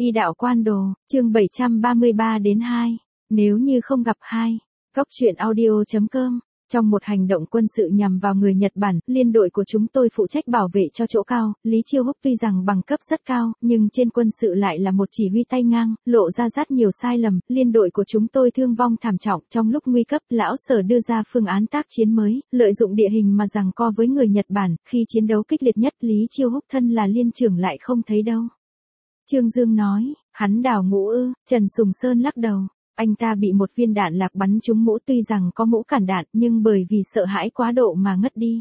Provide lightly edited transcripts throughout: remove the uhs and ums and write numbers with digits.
Y đạo quan đồ, chương 733 đến 2. Nếu như không gặp 2. Góc truyện audio.com. Trong một hành động quân sự nhằm vào người Nhật Bản, liên đội của chúng tôi phụ trách bảo vệ cho chỗ cao. Lý Chiêu Húc tuy rằng bằng cấp rất cao, nhưng trên quân sự lại là một chỉ huy tay ngang, lộ ra rất nhiều sai lầm. Liên đội của chúng tôi thương vong thảm trọng. Trong lúc nguy cấp, lão Sở đưa ra phương án tác chiến mới, lợi dụng địa hình mà giằng co với người Nhật Bản. Khi chiến đấu kịch liệt nhất, Lý Chiêu Húc thân là liên trưởng lại không thấy đâu. Trương Dương nói, hắn đào ngũ ư? Trần Sùng Sơn lắc đầu. Anh ta bị một viên đạn lạc bắn trúng mũ, tuy rằng có mũ cản đạn nhưng bởi vì sợ hãi quá độ mà ngất đi.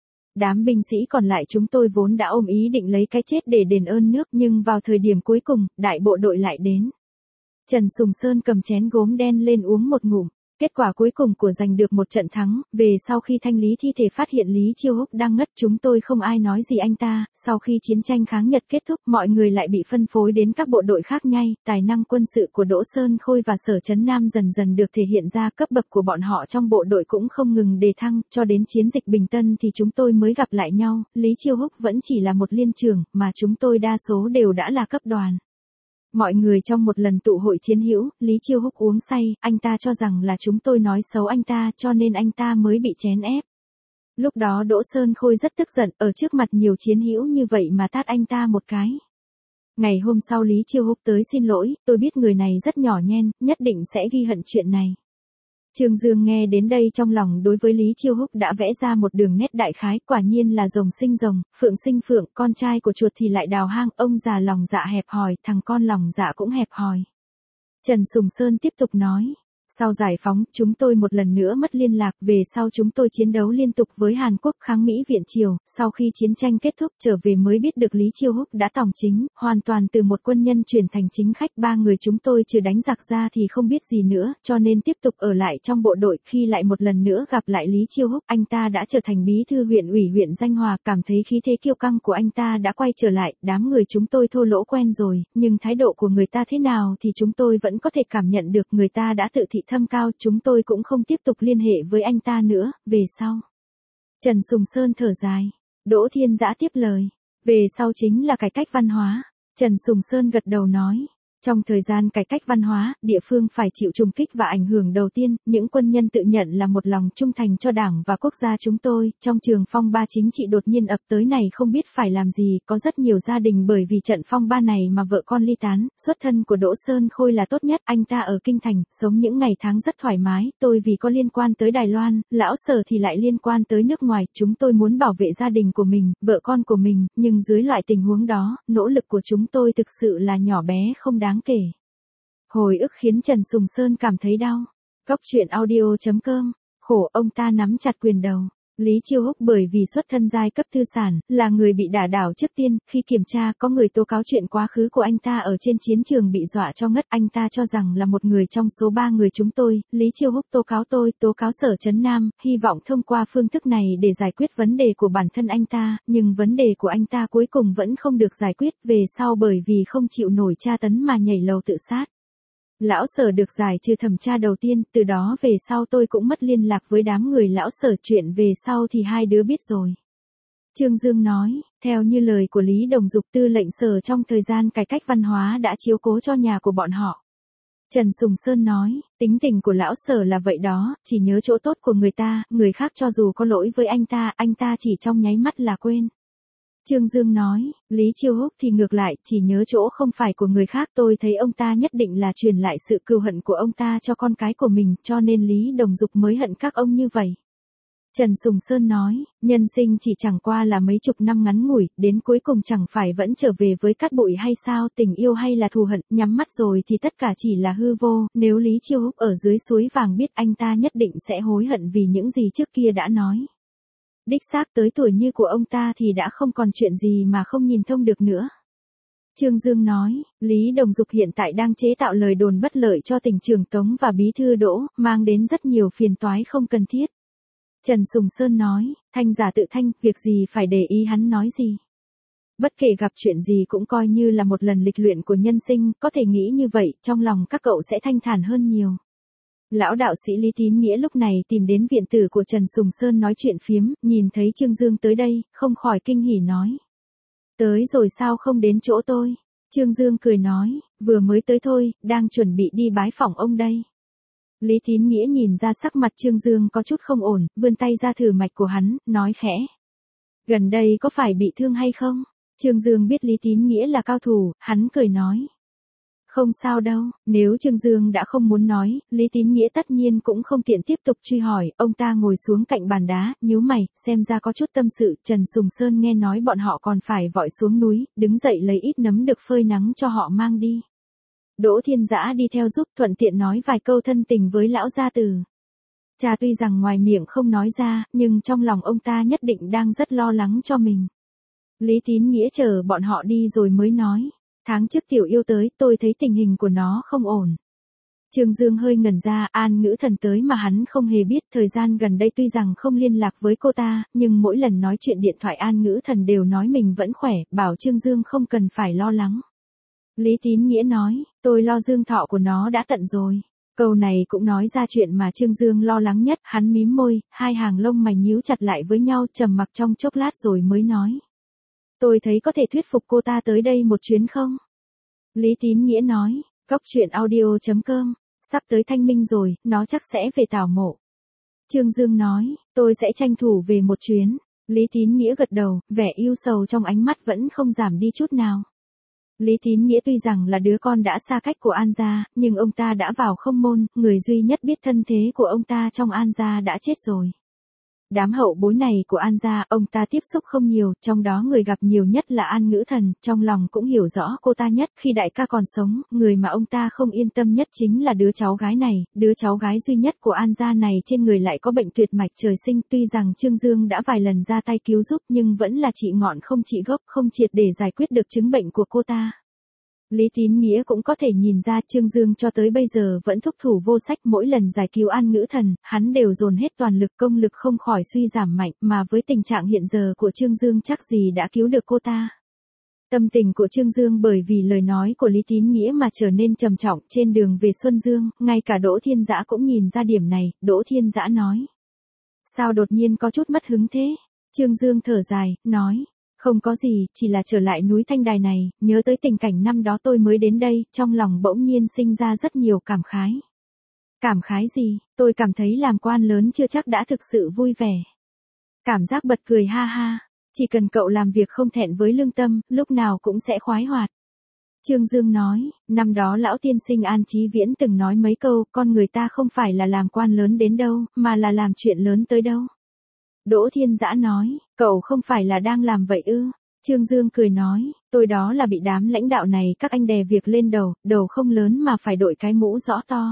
Đám binh sĩ còn lại chúng tôi vốn đã ôm ý định lấy cái chết để đền ơn nước, nhưng vào thời điểm cuối cùng, đại bộ đội lại đến. Trần Sùng Sơn cầm chén gốm đen lên uống một ngụm. Kết quả cuối cùng của giành được một trận thắng, về sau khi thanh lý thi thể phát hiện Lý Chiêu Húc đang ngất, chúng tôi không ai nói gì anh ta. Sau khi chiến tranh kháng Nhật kết thúc, mọi người lại bị phân phối đến các bộ đội khác nhau. Tài năng quân sự của Đỗ Sơn Khôi và Sở Trấn Nam dần dần được thể hiện ra, cấp bậc của bọn họ trong bộ đội cũng không ngừng đề thăng, cho đến chiến dịch Bình Tân thì chúng tôi mới gặp lại nhau. Lý Chiêu Húc vẫn chỉ là một liên trưởng, mà chúng tôi đa số đều đã là cấp đoàn. Mọi người trong một lần tụ hội chiến hữu, Lý Chiêu Húc uống say, anh ta cho rằng là chúng tôi nói xấu anh ta, cho nên anh ta mới bị chèn ép. Lúc đó Đỗ Sơn Khôi rất tức giận, ở trước mặt nhiều chiến hữu như vậy mà tát anh ta một cái. Ngày hôm sau Lý Chiêu Húc tới xin lỗi, tôi biết người này rất nhỏ nhen, nhất định sẽ ghi hận chuyện này. Trương Dương nghe đến đây trong lòng đối với Lý Chiêu Húc đã vẽ ra một đường nét đại khái, quả nhiên là rồng sinh rồng, phượng sinh phượng, con trai của chuột thì lại đào hang, ông già lòng dạ hẹp hòi, thằng con lòng dạ cũng hẹp hòi. Trần Sùng Sơn tiếp tục nói. Sau giải phóng, chúng tôi một lần nữa mất liên lạc, về sau chúng tôi chiến đấu liên tục với Hàn Quốc kháng Mỹ viện Triều, sau khi chiến tranh kết thúc trở về mới biết được Lý Chiêu Húc đã tòng chính, hoàn toàn từ một quân nhân chuyển thành chính khách, ba người chúng tôi trừ đánh giặc ra thì không biết gì nữa, cho nên tiếp tục ở lại trong bộ đội. Khi lại một lần nữa gặp lại Lý Chiêu Húc, anh ta đã trở thành bí thư huyện ủy huyện Danh Hòa, cảm thấy khí thế kiêu căng của anh ta đã quay trở lại, đám người chúng tôi thô lỗ quen rồi, nhưng thái độ của người ta thế nào thì chúng tôi vẫn có thể cảm nhận được, người ta đã tự thị thâm cao, chúng tôi cũng không tiếp tục liên hệ với anh ta nữa, về sau. Trần Sùng Sơn thở dài. Đỗ Thiên Dã tiếp lời. Về sau chính là cải cách văn hóa. Trần Sùng Sơn gật đầu nói. Trong thời gian cải cách văn hóa, địa phương phải chịu trùng kích và ảnh hưởng đầu tiên, những quân nhân tự nhận là một lòng trung thành cho Đảng và quốc gia chúng tôi, trong trường phong ba chính trị đột nhiên ập tới này không biết phải làm gì, có rất nhiều gia đình bởi vì trận phong ba này mà vợ con ly tán. Xuất thân của Đỗ Sơn Khôi là tốt nhất, anh ta ở Kinh Thành, sống những ngày tháng rất thoải mái, tôi vì có liên quan tới Đài Loan, lão Sở thì lại liên quan tới nước ngoài, chúng tôi muốn bảo vệ gia đình của mình, vợ con của mình, nhưng dưới loại tình huống đó, nỗ lực của chúng tôi thực sự là nhỏ bé không đáng kể. Hồi ức khiến Trần Sùng Sơn cảm thấy đau. Góc truyện audio.com. Khổ, ông ta nắm chặt quyền đầu. Lý Chiêu Húc bởi vì xuất thân giai cấp tư sản, là người bị đả đảo trước tiên, khi kiểm tra có người tố cáo chuyện quá khứ của anh ta ở trên chiến trường bị dọa cho ngất, anh ta cho rằng là một người trong số 3 người chúng tôi. Lý Chiêu Húc tố cáo tôi, tố cáo Sở Trấn Nam, hy vọng thông qua phương thức này để giải quyết vấn đề của bản thân anh ta, nhưng vấn đề của anh ta cuối cùng vẫn không được giải quyết, về sau bởi vì không chịu nổi tra tấn mà nhảy lầu tự sát. Lão Sở được giải trừ thẩm tra đầu tiên, từ đó về sau tôi cũng mất liên lạc với đám người lão Sở, chuyện về sau thì hai đứa biết rồi. Trương Dương nói, theo như lời của Lý Đồng Dục, tư lệnh Sở trong thời gian cải cách văn hóa đã chiếu cố cho nhà của bọn họ. Trần Sùng Sơn nói, tính tình của lão Sở là vậy đó, chỉ nhớ chỗ tốt của người ta, người khác cho dù có lỗi với anh ta chỉ trong nháy mắt là quên. Trương Dương nói, Lý Chiêu Húc thì ngược lại, chỉ nhớ chỗ không phải của người khác, tôi thấy ông ta nhất định là truyền lại sự cừu hận của ông ta cho con cái của mình, cho nên Lý Đồng Dục mới hận các ông như vậy. Trần Sùng Sơn nói, nhân sinh chỉ chẳng qua là mấy chục năm ngắn ngủi, đến cuối cùng chẳng phải vẫn trở về với cát bụi hay sao, tình yêu hay là thù hận, nhắm mắt rồi thì tất cả chỉ là hư vô, nếu Lý Chiêu Húc ở dưới suối vàng biết, anh ta nhất định sẽ hối hận vì những gì trước kia đã nói. Đích xác tới tuổi như của ông ta thì đã không còn chuyện gì mà không nhìn thông được nữa. Trương Dương nói, Lý Đồng Dục hiện tại đang chế tạo lời đồn bất lợi cho tỉnh trưởng Tống và bí thư Đỗ, mang đến rất nhiều phiền toái không cần thiết. Trần Sùng Sơn nói, thanh giả tự thanh, việc gì phải để ý hắn nói gì. Bất kể gặp chuyện gì cũng coi như là một lần lịch luyện của nhân sinh, có thể nghĩ như vậy, trong lòng các cậu sẽ thanh thản hơn nhiều. Lão đạo sĩ Lý Tín Nghĩa lúc này tìm đến viện tử của Trần Sùng Sơn nói chuyện phiếm, nhìn thấy Trương Dương tới đây, không khỏi kinh hỉ nói. Tới rồi sao không đến chỗ tôi? Trương Dương cười nói, vừa mới tới thôi, đang chuẩn bị đi bái phỏng ông đây. Lý Tín Nghĩa nhìn ra sắc mặt Trương Dương có chút không ổn, vươn tay ra thử mạch của hắn, nói khẽ. Gần đây có phải bị thương hay không? Trương Dương biết Lý Tín Nghĩa là cao thủ, hắn cười nói. Không sao đâu, nếu Trương Dương đã không muốn nói, Lý Tín Nghĩa tất nhiên cũng không tiện tiếp tục truy hỏi, ông ta ngồi xuống cạnh bàn đá, nhíu mày, xem ra có chút tâm sự, Trần Sùng Sơn nghe nói bọn họ còn phải vội xuống núi, đứng dậy lấy ít nấm được phơi nắng cho họ mang đi. Đỗ Thiên Dã đi theo giúp, thuận tiện nói vài câu thân tình với lão gia tử. Cha tuy rằng ngoài miệng không nói ra, nhưng trong lòng ông ta nhất định đang rất lo lắng cho mình. Lý Tín Nghĩa chờ bọn họ đi rồi mới nói. Tháng trước Tiểu Yêu tới, tôi thấy tình hình của nó không ổn. Trương Dương hơi ngẩn ra, An Ngữ Thần tới mà hắn không hề biết, thời gian gần đây tuy rằng không liên lạc với cô ta, nhưng mỗi lần nói chuyện điện thoại An Ngữ Thần đều nói mình vẫn khỏe, bảo Trương Dương không cần phải lo lắng. Lý Tín Nghĩa nói, tôi lo dương thọ của nó đã tận rồi. Câu này cũng nói ra chuyện mà Trương Dương lo lắng nhất, hắn mím môi, hai hàng lông mày nhíu chặt lại với nhau, trầm mặc trong chốc lát rồi mới nói. Tôi thấy có thể thuyết phục cô ta tới đây một chuyến không? Lý Tín Nghĩa nói, góc chuyện audio.com, sắp tới Thanh Minh rồi, nó chắc sẽ về tảo mộ. Trương Dương nói, tôi sẽ tranh thủ về một chuyến. Lý Tín Nghĩa gật đầu, vẻ yêu sầu trong ánh mắt vẫn không giảm đi chút nào. Lý Tín Nghĩa tuy rằng là đứa con đã xa cách của An gia, nhưng ông ta đã vào không môn, người duy nhất biết thân thế của ông ta trong An gia đã chết rồi. Đám hậu bối này của An gia, ông ta tiếp xúc không nhiều, trong đó người gặp nhiều nhất là An Ngữ Thần, trong lòng cũng hiểu rõ cô ta nhất, khi đại ca còn sống, người mà ông ta không yên tâm nhất chính là đứa cháu gái này, đứa cháu gái duy nhất của An gia này trên người lại có bệnh tuyệt mạch trời sinh, tuy rằng Trương Dương đã vài lần ra tay cứu giúp nhưng vẫn là trị ngọn không trị gốc, không triệt để giải quyết được chứng bệnh của cô ta. Lý Tín Nghĩa cũng có thể nhìn ra Trương Dương cho tới bây giờ vẫn thúc thủ vô sách, mỗi lần giải cứu An Ngữ Thần, hắn đều dồn hết toàn lực, công lực không khỏi suy giảm mạnh, mà với tình trạng hiện giờ của Trương Dương chắc gì đã cứu được cô ta. Tâm tình của Trương Dương bởi vì lời nói của Lý Tín Nghĩa mà trở nên trầm trọng, trên đường về Xuân Dương, ngay cả Đỗ Thiên Dã cũng nhìn ra điểm này, Đỗ Thiên Dã nói. Sao đột nhiên có chút mất hứng thế? Trương Dương thở dài, nói. Không có gì, chỉ là trở lại núi Thanh Đài này, nhớ tới tình cảnh năm đó tôi mới đến đây, trong lòng bỗng nhiên sinh ra rất nhiều cảm khái. Cảm khái gì? Tôi cảm thấy làm quan lớn chưa chắc đã thực sự vui vẻ. Cảm giác bật cười ha ha, chỉ cần cậu làm việc không thẹn với lương tâm, lúc nào cũng sẽ khoái hoạt. Trương Dương nói, năm đó lão tiên sinh An Chí Viễn từng nói mấy câu, con người ta không phải là làm quan lớn đến đâu, mà là làm chuyện lớn tới đâu. Đỗ Thiên Dã nói, cậu không phải là đang làm vậy ư? Trương Dương cười nói, tôi đó là bị đám lãnh đạo này các anh đè việc lên đầu, đầu không lớn mà phải đội cái mũ rõ to.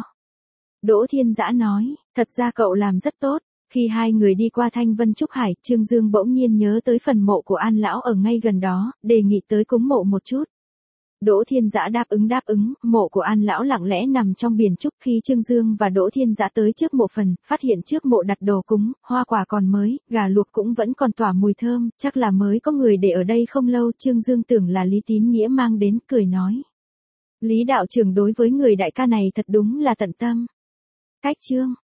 Đỗ Thiên Dã nói, thật ra cậu làm rất tốt. Khi hai người đi qua Thanh Vân Trúc Hải, Trương Dương bỗng nhiên nhớ tới phần mộ của An lão ở ngay gần đó, đề nghị tới cúng mộ một chút. Đỗ Thiên Dã đáp ứng, mộ của An lão lặng lẽ nằm trong biển trúc. Khi Trương Dương và Đỗ Thiên Dã tới trước mộ phần, phát hiện trước mộ đặt đồ cúng, hoa quả còn mới, gà luộc cũng vẫn còn tỏa mùi thơm, chắc là mới có người để ở đây không lâu. Trương Dương tưởng là Lý Tín Nghĩa mang đến, cười nói. Lý đạo trưởng đối với người đại ca này thật đúng là tận tâm. Cách chương